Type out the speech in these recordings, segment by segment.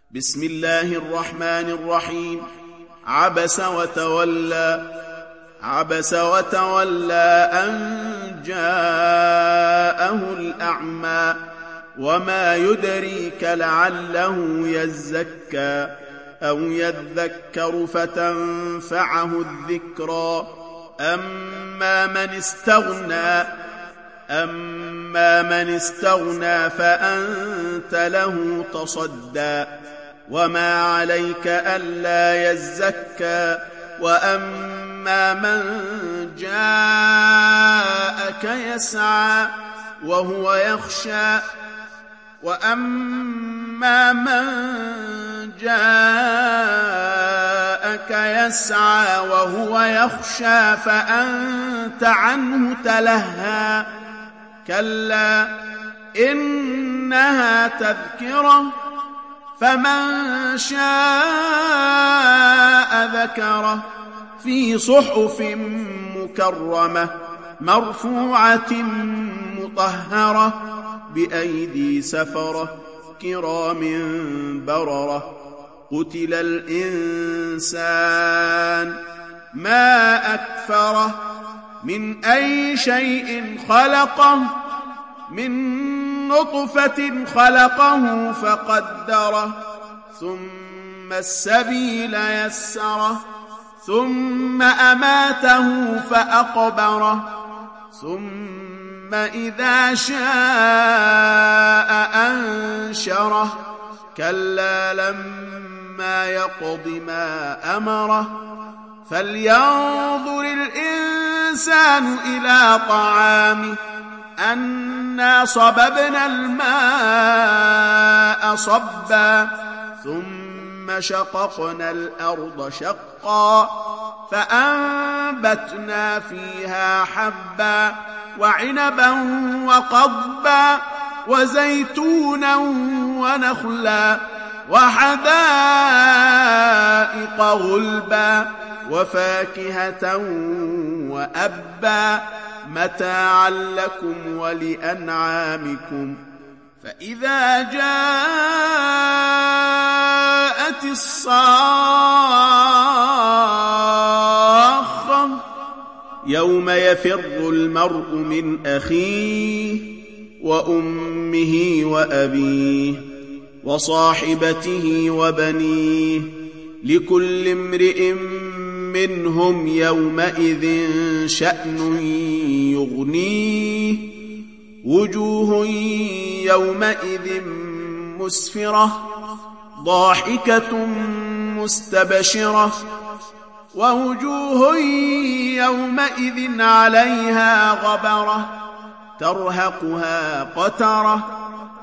بسم الله الرحمن الرحيم. عبس وتولى. عبس وتولى أن جاءه الأعمى وما يدريك لعله يزكى أو يذكر فتنفعه الذكرى. أما من استغنى فأنت له تصدى وما عليك ألا يزكى. وأما من جاءك يسعى وهو يخشى فأنت عنه تلهى. كلا إنها تذكرة فمن شاء ذكره في صحف مكرمة مرفوعة مطهرة بأيدي سفرة كرام بررة. قتل الإنسان ما أكفره من أي شيء خلقه من نطفة خلقه فقدره ثم السبيل يسره ثم أماته فأقبره ثم إذا شاء أنشره. كلا لما يقض ما أمره فلينظر الإنسان إلى طعامه أنا صببنا الماء صبا ثم شققنا الأرض شقا فأنبتنا فيها حبا وعنبا وقضبا وزيتونا ونخلا وحدائق غلبا وفاكهة وأبا متاعا لكم ولأنعامكم. فإذا جاءت الصاخة يوم يفر المرء من أخيه وأمه وأبيه وصاحبته وبنيه لكل امرئ منهم يومئذ شأن يغنيه. وجوه يومئذ مسفرة ضاحكة مستبشرة ووجوه يومئذ عليها غبرة ترهقها قترة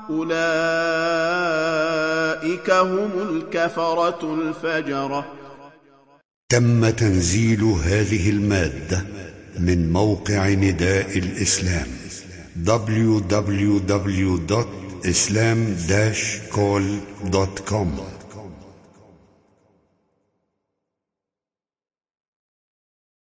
أولئك هم الكفرة الفجرة. تم تنزيل هذه المادة من موقع نداء الإسلام www.islam-call.com